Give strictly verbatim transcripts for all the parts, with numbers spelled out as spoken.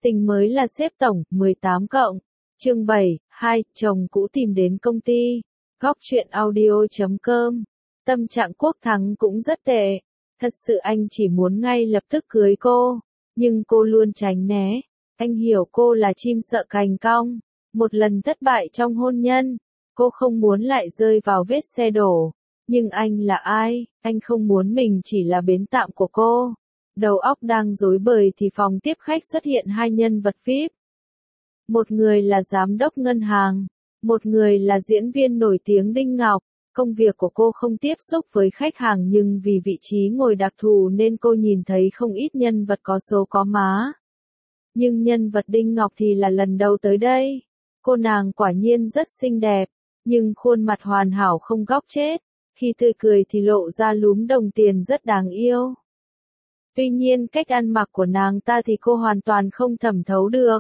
Tình mới là sếp tổng, mười tám cộng. Chương bảy, hai, chồng cũ tìm đến công ty. Góc truyện audio chấm com. Tâm trạng Quốc Thắng cũng rất tệ. Thật sự anh chỉ muốn ngay lập tức cưới cô. Nhưng cô luôn tránh né. Anh hiểu cô là chim sợ cành cong. Một lần thất bại trong hôn nhân. Cô không muốn lại rơi vào vết xe đổ. Nhưng anh là ai? Anh không muốn mình chỉ là bến tạm của cô. Đầu óc đang rối bời thì phòng tiếp khách xuất hiện hai nhân vật vi ai pi. Một người là giám đốc ngân hàng, một người là diễn viên nổi tiếng Đinh Ngọc. Công việc của cô không tiếp xúc với khách hàng nhưng vì vị trí ngồi đặc thù nên cô nhìn thấy không ít nhân vật có số có má. Nhưng nhân vật Đinh Ngọc thì là lần đầu tới đây. Cô nàng quả nhiên rất xinh đẹp, nhưng khuôn mặt hoàn hảo không góc chết. Khi tươi cười thì lộ ra lúm đồng tiền rất đáng yêu. Tuy nhiên cách ăn mặc của nàng ta thì cô hoàn toàn không thẩm thấu được.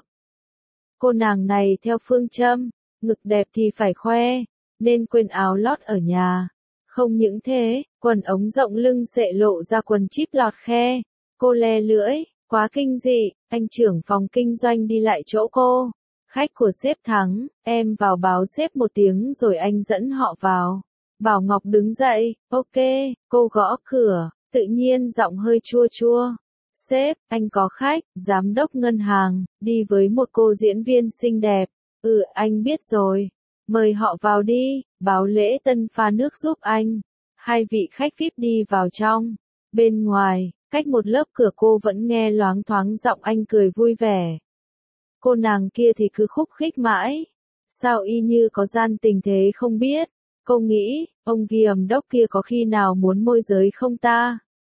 Cô nàng này theo phương châm, ngực đẹp thì phải khoe, nên quên áo lót ở nhà. Không những thế, quần ống rộng lưng xệ lộ ra quần chíp lọt khe. Cô le lưỡi, quá kinh dị, anh trưởng phòng kinh doanh đi lại chỗ cô. Khách của sếp Thắng, em vào báo sếp một tiếng rồi anh dẫn họ vào. Bảo Ngọc đứng dậy, ok, cô gõ cửa. Tự nhiên giọng hơi chua chua. Sếp, anh có khách, giám đốc ngân hàng, đi với một cô diễn viên xinh đẹp. Ừ, anh biết rồi. Mời họ vào đi, báo lễ tân pha nước giúp anh. Hai vị khách vi ai pi đi vào trong. Bên ngoài, cách một lớp cửa cô vẫn nghe loáng thoáng giọng anh cười vui vẻ. Cô nàng kia thì cứ khúc khích mãi. Sao y như có gian tình thế không biết. Cô nghĩ, ông Giám đốc kia có khi nào muốn môi giới không ta?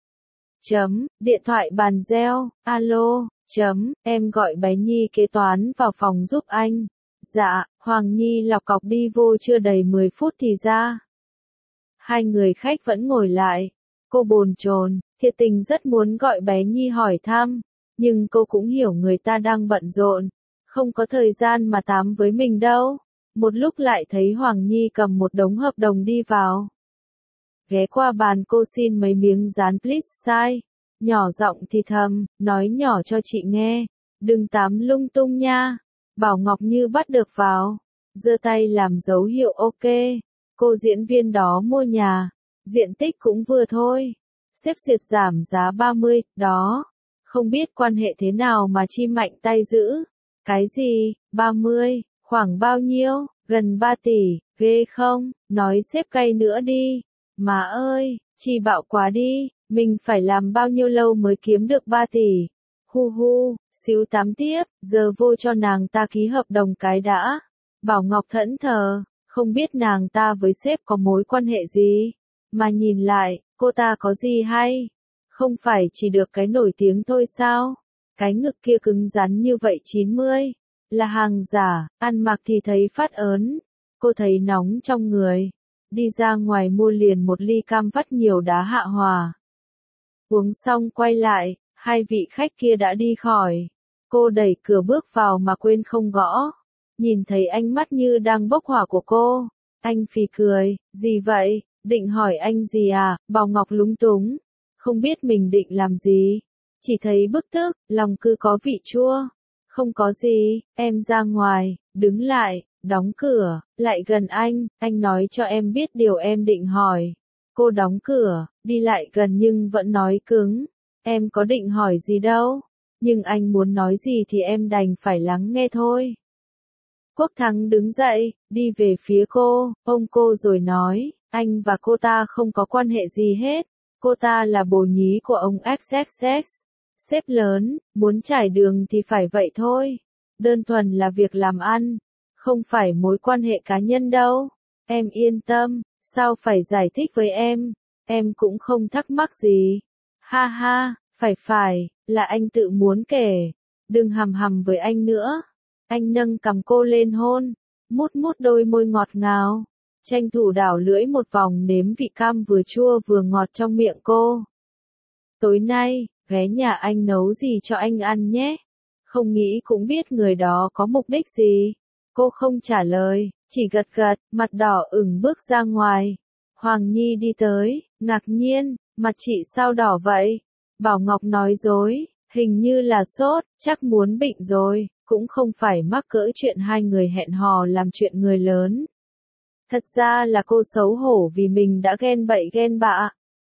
Chấm, điện thoại bàn reo, alo, chấm, em gọi bé Nhi kế toán vào phòng giúp anh. Dạ, Hoàng Nhi lọc cọc đi vô chưa đầy mười phút thì ra. Hai người khách vẫn ngồi lại. Cô bồn chồn, thiệt tình rất muốn gọi bé Nhi hỏi thăm. Nhưng cô cũng hiểu người ta đang bận rộn. Không có thời gian mà tám với mình đâu. Một lúc lại thấy Hoàng Nhi cầm một đống hợp đồng đi vào. Ghé qua bàn cô xin mấy miếng dán please sign. Nhỏ giọng thì thầm, nói nhỏ cho chị nghe. Đừng tám lung tung nha. Bảo Ngọc như bắt được vào. Giơ tay làm dấu hiệu ok. Cô diễn viên đó mua nhà. Diện tích cũng vừa thôi. Sếp duyệt giảm giá ba mươi, đó. Không biết quan hệ thế nào mà chi mạnh tay giữ. Cái gì, ba mươi, khoảng bao nhiêu, gần ba tỷ, ghê không, nói sếp cay nữa đi. Má ơi, chi bạo quá đi, mình phải làm bao nhiêu lâu mới kiếm được ba tỷ. Hu hu, xíu tám tiếp, giờ vô cho nàng ta ký hợp đồng cái đã. Bảo Ngọc thẫn thờ, không biết nàng ta với sếp có mối quan hệ gì. Mà nhìn lại, cô ta có gì hay? Không phải chỉ được cái nổi tiếng thôi sao? Cái ngực kia cứng rắn như vậy chín mươi. Là hàng giả, ăn mặc thì thấy phát ớn. Cô thấy nóng trong người. Đi ra ngoài mua liền một ly cam vắt nhiều đá hạ hòa. Uống xong quay lại, hai vị khách kia đã đi khỏi. Cô đẩy cửa bước vào mà quên không gõ. Nhìn thấy ánh mắt như đang bốc hỏa của cô. Anh phì cười, gì vậy, định hỏi anh gì à, Bảo Ngọc lúng túng. Không biết mình định làm gì. Chỉ thấy bức tức, lòng cứ có vị chua. Không có gì, em ra ngoài, đứng lại, đóng cửa, lại gần anh, anh nói cho em biết điều em định hỏi. Cô đóng cửa, đi lại gần nhưng vẫn nói cứng. Em có định hỏi gì đâu, nhưng anh muốn nói gì thì em đành phải lắng nghe thôi. Quốc Thắng đứng dậy, đi về phía cô, ôm cô rồi nói, anh và cô ta không có quan hệ gì hết. Cô ta là bồ nhí của ông ích ích ích. Sếp lớn, muốn trải đường thì phải vậy thôi. Đơn thuần là việc làm ăn, không phải mối quan hệ cá nhân đâu. Em yên tâm, sao phải giải thích với em, em cũng không thắc mắc gì. Ha ha, phải phải, là anh tự muốn kể. Đừng hằm hằm với anh nữa. Anh nâng cằm cô lên hôn, mút mút đôi môi ngọt ngào. Tranh thủ đảo lưỡi một vòng nếm vị cam vừa chua vừa ngọt trong miệng cô. Tối nay, ghé nhà anh nấu gì cho anh ăn nhé. Không nghĩ cũng biết người đó có mục đích gì. Cô không trả lời, chỉ gật gật, mặt đỏ ửng bước ra ngoài. Hoàng Nhi đi tới, ngạc nhiên, mặt chị sao đỏ vậy? Bảo Ngọc nói dối, Hình như là sốt, chắc muốn bệnh rồi, cũng không phải mắc cỡ chuyện hai người hẹn hò làm chuyện người lớn. Thật ra là cô xấu hổ vì mình đã ghen bậy ghen bạ.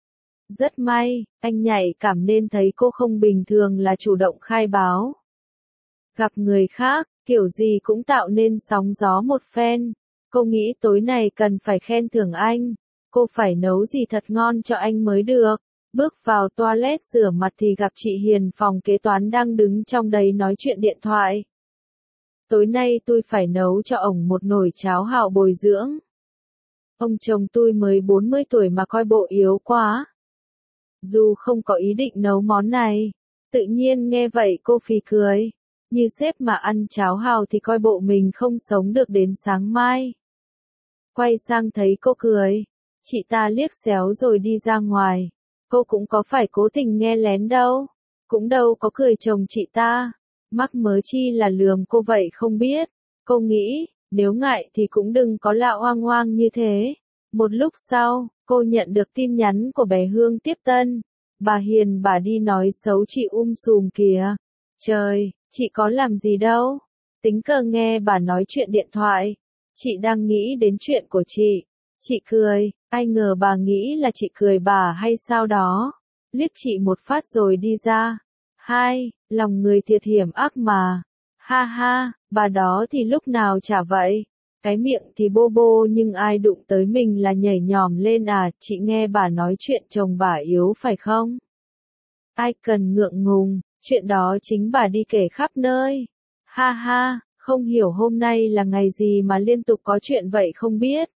Rất may, anh nhạy cảm nên thấy cô không bình thường là chủ động khai báo. Gặp người khác, kiểu gì cũng tạo nên sóng gió một phen. Cô nghĩ tối này cần phải khen thưởng anh. Cô phải nấu gì thật ngon cho anh mới được. Bước vào toilet rửa mặt thì gặp chị Hiền phòng kế toán đang đứng trong đấy nói chuyện điện thoại. Tối nay tôi phải nấu cho ổng một nồi cháo hảo bồi dưỡng. Ông chồng tôi mới bốn mươi tuổi mà coi bộ yếu quá. Dù không có ý định nấu món này, tự nhiên nghe vậy cô phì cười. Như sếp mà ăn cháo hào thì coi bộ mình không sống được đến sáng mai. Quay sang thấy cô cười. Chị ta liếc xéo rồi đi ra ngoài. Cô cũng có phải cố tình nghe lén đâu. Cũng đâu có cười chồng chị ta. Mắc mớ chi là lườm cô vậy không biết. Cô nghĩ, nếu ngại thì cũng đừng có lạo oang oang như thế. Một lúc sau, cô nhận được tin nhắn của bé Hương tiếp tân. Bà Hiền bà đi nói xấu chị um sùm kìa. Trời, chị có làm gì đâu. Tính cờ nghe bà nói chuyện điện thoại. Chị đang nghĩ đến chuyện của chị. Chị cười, ai ngờ bà nghĩ là chị cười bà hay sao đó. Liếc chị một phát rồi đi ra. Hai, lòng người thiệt hiểm ác mà. Ha ha, bà đó thì lúc nào chả vậy. Cái miệng thì bô bô nhưng ai đụng tới mình là nhảy nhòm lên à, chị nghe bà nói chuyện chồng bà yếu phải không? Ai cần ngượng ngùng, chuyện đó chính bà đi kể khắp nơi. Ha ha, không hiểu hôm nay là ngày gì mà liên tục có chuyện vậy không biết.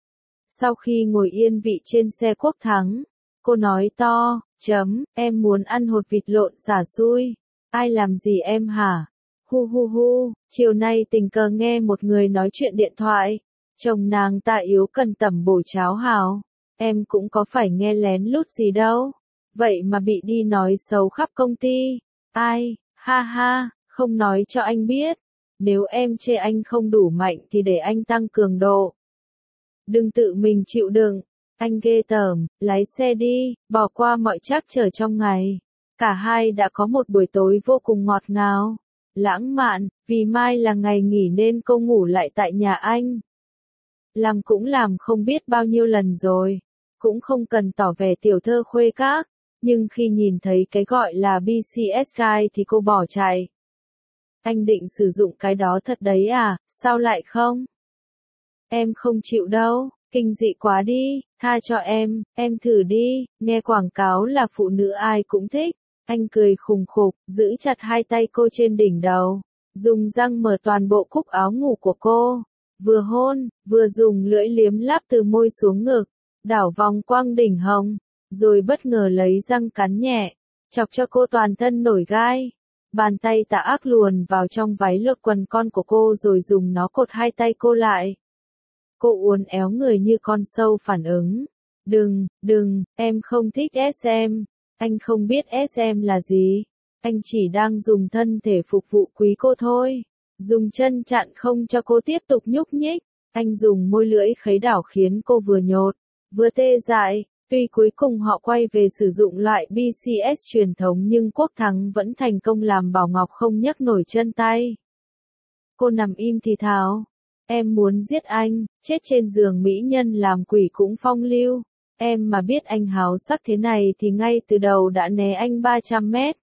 Sau khi ngồi yên vị trên xe Quốc Thắng, cô nói to, chấm, em muốn ăn hột vịt lộn xả xui. Ai làm gì em hả? Hu hu hu, chiều nay tình cờ nghe một người nói chuyện điện thoại. Chồng nàng ta yếu cần tẩm bổ cháo hào. Em cũng có phải nghe lén lút gì đâu. Vậy mà bị đi nói xấu khắp công ty. Ai, ha ha, không nói cho anh biết. Nếu em chê anh không đủ mạnh thì để anh tăng cường độ. Đừng tự mình chịu đựng. Anh ghê tởm, lái xe đi, bỏ qua mọi trắc trở trong ngày. Cả hai đã có một buổi tối vô cùng ngọt ngào. Lãng mạn, vì mai là ngày nghỉ nên cô ngủ lại tại nhà anh. Làm cũng làm không biết bao nhiêu lần rồi. Cũng không cần tỏ vẻ tiểu thơ khuê các. Nhưng khi nhìn thấy cái gọi là bê xê ét Guide thì cô bỏ chạy. Anh định sử dụng cái đó thật đấy à, sao lại không? Em không chịu đâu, kinh dị quá đi, tha cho em, em thử đi, nghe quảng cáo là phụ nữ ai cũng thích. Anh cười khùng khục, giữ chặt hai tay cô trên đỉnh đầu, dùng răng mở toàn bộ cúc áo ngủ của cô, vừa hôn, vừa dùng lưỡi liếm láp từ môi xuống ngực, đảo vòng quanh đỉnh hông, rồi bất ngờ lấy răng cắn nhẹ, chọc cho cô toàn thân nổi gai. Bàn tay tà ác luồn vào trong váy lột quần con của cô rồi dùng nó cột hai tay cô lại. Cô uốn éo người như con sâu phản ứng. Đừng, đừng, em không thích ét em. Anh không biết ét em là gì. Anh chỉ đang dùng thân thể phục vụ quý cô thôi. Dùng chân chặn không cho cô tiếp tục nhúc nhích. Anh dùng môi lưỡi khấy đảo khiến cô vừa nhột, vừa tê dại. Tuy cuối cùng họ quay về sử dụng loại bê xê ét truyền thống nhưng Quốc Thắng vẫn thành công làm Bảo Ngọc không nhấc nổi chân tay. Cô nằm im thì thào. Em muốn giết anh, chết trên giường mỹ nhân làm quỷ cũng phong lưu. Em mà biết anh háo sắc thế này thì ngay từ đầu đã né anh ba trăm mét.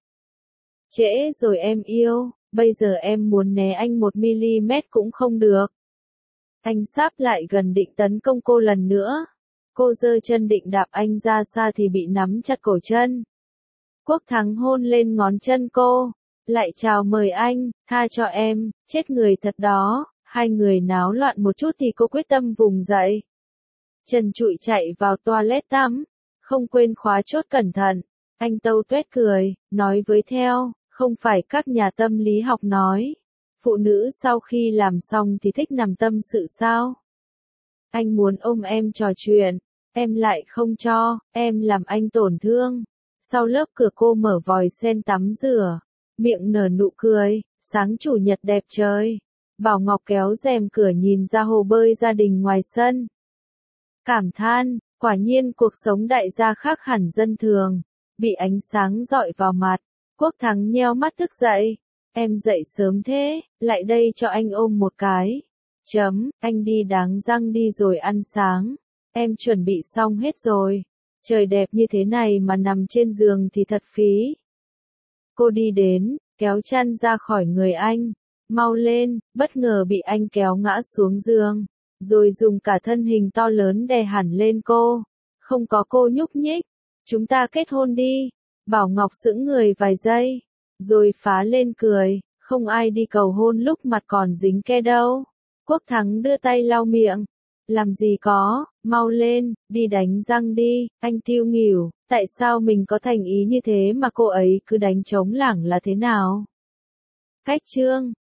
Trễ rồi em yêu, bây giờ em muốn né anh một mi-li-mét cũng không được. Anh sáp lại gần định tấn công cô lần nữa. Cô giơ chân định đạp anh ra xa thì bị nắm chặt cổ chân. Quốc Thắng hôn lên ngón chân cô. Lại chào mời anh, tha cho em, chết người thật đó. Hai người náo loạn một chút thì cô quyết tâm vùng dậy. Trần trụi chạy vào toilet tắm. Không quên khóa chốt cẩn thận. Anh tâu tuét cười, nói với theo, không phải các nhà tâm lý học nói. Phụ nữ sau khi làm xong thì thích nằm tâm sự sao? Anh muốn ôm em trò chuyện, em lại không cho, em làm anh tổn thương. Sau lớp cửa cô mở vòi sen tắm rửa, miệng nở nụ cười, sáng chủ nhật đẹp trời. Bảo Ngọc kéo rèm cửa nhìn ra hồ bơi gia đình ngoài sân. Cảm than, quả nhiên cuộc sống đại gia khác hẳn dân thường, bị ánh sáng rọi vào mặt. Quốc Thắng nheo mắt thức dậy. Em dậy sớm thế, lại đây cho anh ôm một cái. Chấm, anh đi đáng răng đi rồi ăn sáng. Em chuẩn bị xong hết rồi. Trời đẹp như thế này mà nằm trên giường thì thật phí. Cô đi đến, kéo chăn ra khỏi người anh. Mau lên, bất ngờ bị anh kéo ngã xuống giường. Rồi dùng cả thân hình to lớn đè hẳn lên cô. Không có cô nhúc nhích. Chúng ta kết hôn đi. Bảo Ngọc sững người vài giây. Rồi phá lên cười. Không ai đi cầu hôn lúc mặt còn dính ke đâu. Quốc Thắng đưa tay lau miệng. Làm gì có, mau lên, đi đánh răng đi, anh tiêu nghỉu, tại sao mình có thành ý như thế mà cô ấy cứ đánh trống lảng là thế nào? Khách trương.